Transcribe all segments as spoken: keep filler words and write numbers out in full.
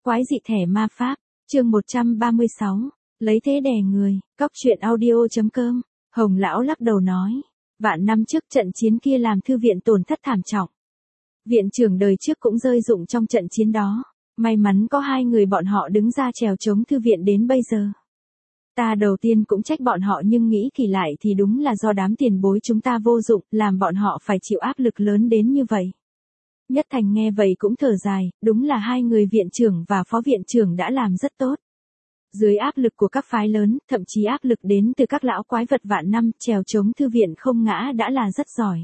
Quái dị thẻ ma pháp, chương một trăm ba mươi sáu, lấy thế đè người, cóc truyện audio.com, Hồng lão lắc đầu nói, vạn năm trước trận chiến kia làm thư viện tổn thất thảm trọng. Viện trưởng đời trước cũng rơi dụng trong trận chiến đó, may mắn có hai người bọn họ đứng ra trèo chống thư viện đến bây giờ. Ta đầu tiên cũng trách bọn họ nhưng nghĩ kỳ lại thì đúng là do đám tiền bối chúng ta vô dụng, làm bọn họ phải chịu áp lực lớn đến như vậy. Nhất Thành nghe vậy cũng thở dài, đúng là hai người viện trưởng và phó viện trưởng đã làm rất tốt. Dưới áp lực của các phái lớn, thậm chí áp lực đến từ các lão quái vật vạn năm, trèo chống thư viện không ngã đã là rất giỏi.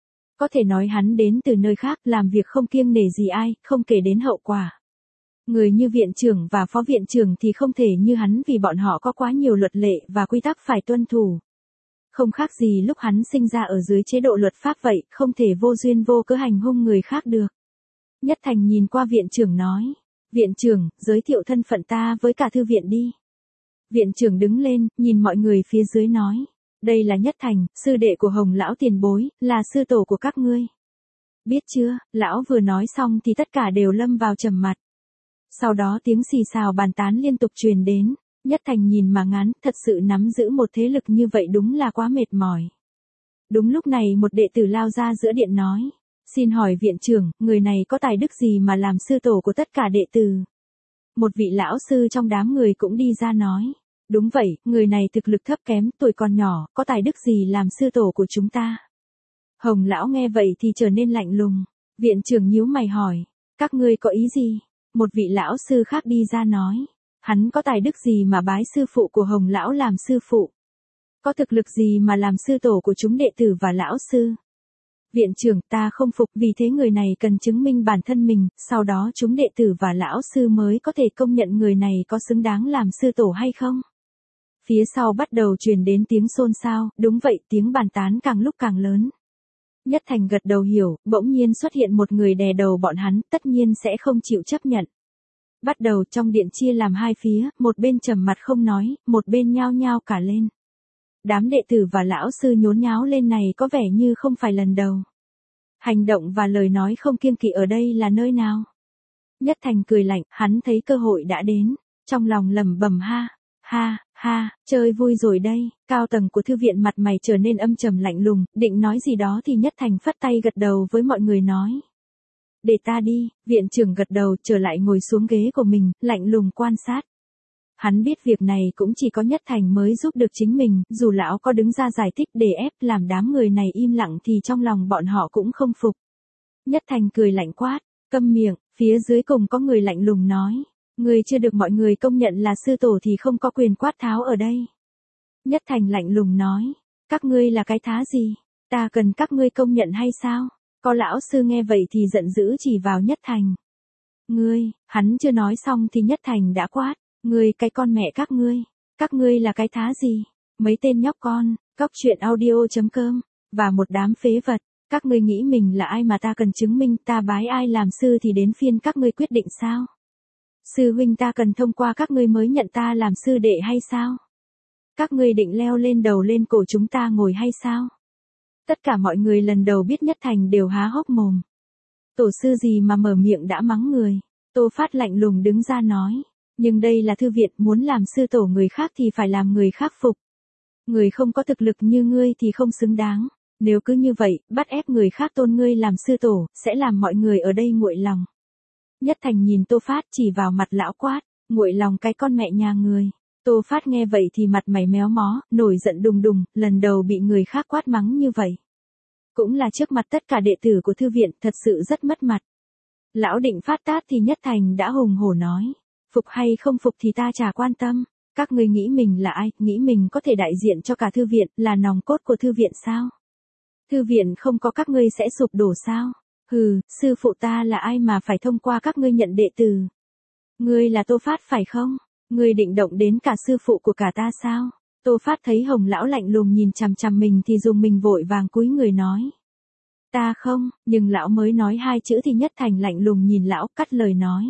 Có thể nói hắn đến từ nơi khác, làm việc không kiêng nể gì ai, không kể đến hậu quả. Người như viện trưởng và phó viện trưởng thì không thể như hắn vì bọn họ có quá nhiều luật lệ và quy tắc phải tuân thủ. Không khác gì lúc hắn sinh ra ở dưới chế độ luật pháp vậy, không thể vô duyên vô cớ hành hung người khác được. Nhất Thành nhìn qua viện trưởng nói, viện trưởng, giới thiệu thân phận ta với cả thư viện đi. Viện trưởng đứng lên, nhìn mọi người phía dưới nói, đây là Nhất Thành, sư đệ của Hồng lão tiền bối, là sư tổ của các ngươi. Biết chưa, lão vừa nói xong thì tất cả đều lâm vào trầm mặt. Sau đó tiếng xì xào bàn tán liên tục truyền đến. Nhất Thành nhìn mà ngán, thật sự nắm giữ một thế lực như vậy đúng là quá mệt mỏi. Đúng lúc này một đệ tử lao ra giữa điện nói, xin hỏi viện trưởng, người này có tài đức gì mà làm sư tổ của tất cả đệ tử? Một vị lão sư trong đám người cũng đi ra nói, đúng vậy, người này thực lực thấp kém, tuổi còn nhỏ, có tài đức gì làm sư tổ của chúng ta? Hồng lão nghe vậy thì trở nên lạnh lùng, viện trưởng nhíu mày hỏi, các ngươi có ý gì? Một vị lão sư khác đi ra nói, hắn có tài đức gì mà bái sư phụ của Hồng lão làm sư phụ? Có thực lực gì mà làm sư tổ của chúng đệ tử và lão sư? Viện trưởng, ta không phục, vì thế người này cần chứng minh bản thân mình, sau đó chúng đệ tử và lão sư mới có thể công nhận người này có xứng đáng làm sư tổ hay không? Phía sau bắt đầu truyền đến tiếng xôn xao, đúng vậy, tiếng bàn tán càng lúc càng lớn. Nhất Thành gật đầu hiểu, bỗng nhiên xuất hiện một người đè đầu bọn hắn, tất nhiên sẽ không chịu chấp nhận. Bắt đầu trong điện chia làm hai phía, một bên trầm mặt không nói, một bên nhao nhao cả lên. Đám đệ tử và lão sư nhốn nháo lên này có vẻ như không phải lần đầu. Hành động và lời nói không kiêng kỵ ở đây là nơi nào? Nhất Thành cười lạnh, hắn thấy cơ hội đã đến, trong lòng lẩm bẩm ha, ha, ha, chơi vui rồi đây. Cao tầng của thư viện mặt mày trở nên âm trầm lạnh lùng, định nói gì đó thì Nhất Thành phất tay gật đầu với mọi người nói. Để ta đi, viện trưởng gật đầu trở lại ngồi xuống ghế của mình, lạnh lùng quan sát. Hắn biết việc này cũng chỉ có Nhất Thành mới giúp được chính mình, dù lão có đứng ra giải thích để ép làm đám người này im lặng thì trong lòng bọn họ cũng không phục. Nhất Thành cười lạnh quát, câm miệng, phía dưới cùng có người lạnh lùng nói, người chưa được mọi người công nhận là sư tổ thì không có quyền quát tháo ở đây. Nhất Thành lạnh lùng nói, các ngươi là cái thá gì, ta cần các ngươi công nhận hay sao? Có lão sư nghe vậy thì giận dữ chỉ vào Nhất Thành. Ngươi, hắn chưa nói xong thì Nhất Thành đã quát, ngươi cái con mẹ các ngươi, các ngươi là cái thá gì? Mấy tên nhóc con, cóc truyện audio.com, và một đám phế vật, các ngươi nghĩ mình là ai mà ta cần chứng minh, ta bái ai làm sư thì đến phiên các ngươi quyết định sao? Sư huynh ta cần thông qua các ngươi mới nhận ta làm sư đệ hay sao? Các ngươi định leo lên đầu lên cổ chúng ta ngồi hay sao? Tất cả mọi người lần đầu biết Nhất Thành đều há hốc mồm. Tổ sư gì mà mở miệng đã mắng người. Tô Phát lạnh lùng đứng ra nói. Nhưng đây là thư viện, muốn làm sư tổ người khác thì phải làm người khác phục. Người không có thực lực như ngươi thì không xứng đáng. Nếu cứ như vậy, bắt ép người khác tôn ngươi làm sư tổ, sẽ làm mọi người ở đây nguội lòng. Nhất Thành nhìn Tô Phát chỉ vào mặt lão quát, nguội lòng cái con mẹ nhà người. Tô Phát nghe vậy thì mặt mày méo mó, nổi giận đùng đùng, lần đầu bị người khác quát mắng như vậy. Cũng là trước mặt tất cả đệ tử của thư viện, thật sự rất mất mặt. Lão định phát tát thì Nhất Thành đã hùng hổ nói, phục hay không phục thì ta chả quan tâm, các ngươi nghĩ mình là ai, nghĩ mình có thể đại diện cho cả thư viện, là nòng cốt của thư viện sao? Thư viện không có các ngươi sẽ sụp đổ sao? Hừ, sư phụ ta là ai mà phải thông qua các ngươi nhận đệ tử? Ngươi là Tô Phát phải không? Ngươi định động đến cả sư phụ của cả ta sao? Tô Phát thấy Hồng lão lạnh lùng nhìn chằm chằm mình thì dùng mình vội vàng cúi người nói. Ta không, nhưng lão mới nói hai chữ thì Nhất Thành lạnh lùng nhìn lão cắt lời nói.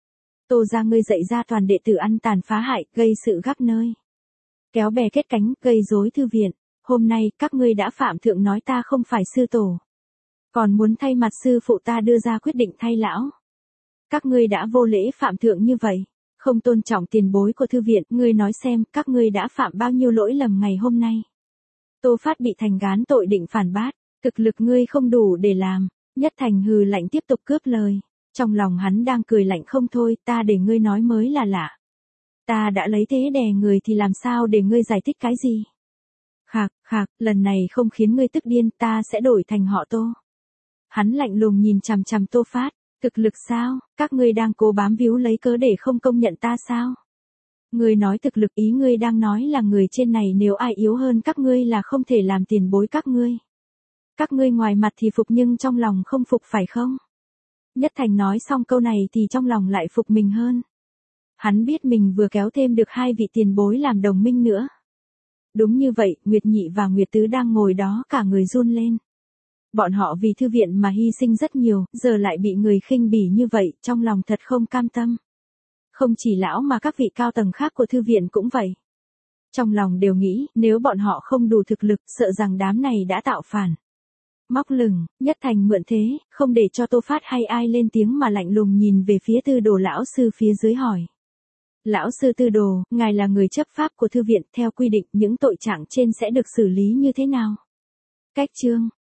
Tô ra ngươi dạy ra toàn đệ tử ăn tàn phá hại, gây sự gác nơi. Kéo bè kết cánh, gây rối thư viện. Hôm nay các ngươi đã phạm thượng nói ta không phải sư tổ. Còn muốn thay mặt sư phụ ta đưa ra quyết định thay lão. Các ngươi đã vô lễ phạm thượng như vậy, không tôn trọng tiền bối của thư viện, ngươi nói xem, các ngươi đã phạm bao nhiêu lỗi lầm ngày hôm nay. Tô Phát bị Thành gán tội định phản bác, thực lực ngươi không đủ để làm. Nhất Thành hừ lạnh tiếp tục cướp lời. Trong lòng hắn đang cười lạnh không thôi, ta để ngươi nói mới là lạ. Ta đã lấy thế đè người thì làm sao để ngươi giải thích cái gì? Khạc, khạc, lần này không khiến ngươi tức điên, ta sẽ đổi thành họ Tô. Hắn lạnh lùng nhìn chằm chằm Tô Phát, thực lực sao, các ngươi đang cố bám víu lấy cớ để không công nhận ta sao? Ngươi nói thực lực, ý ngươi đang nói là người trên này nếu ai yếu hơn các ngươi là không thể làm tiền bối các ngươi. Các ngươi ngoài mặt thì phục nhưng trong lòng không phục phải không? Nhất Thành nói xong câu này thì trong lòng lại phục mình hơn. Hắn biết mình vừa kéo thêm được hai vị tiền bối làm đồng minh nữa. Đúng như vậy, Nguyệt Nhị và Nguyệt Tứ đang ngồi đó cả người run lên. Bọn họ vì thư viện mà hy sinh rất nhiều, giờ lại bị người khinh bỉ như vậy, trong lòng thật không cam tâm. Không chỉ lão mà các vị cao tầng khác của thư viện cũng vậy. Trong lòng đều nghĩ, nếu bọn họ không đủ thực lực, sợ rằng đám này đã tạo phản. Móc lửng, Nhất Thành mượn thế, không để cho Tô Phát hay ai lên tiếng mà lạnh lùng nhìn về phía Tư Đồ lão sư phía dưới hỏi. Lão sư Tư Đồ, ngài là người chấp pháp của thư viện, theo quy định những tội trạng trên sẽ được xử lý như thế nào? Cách chương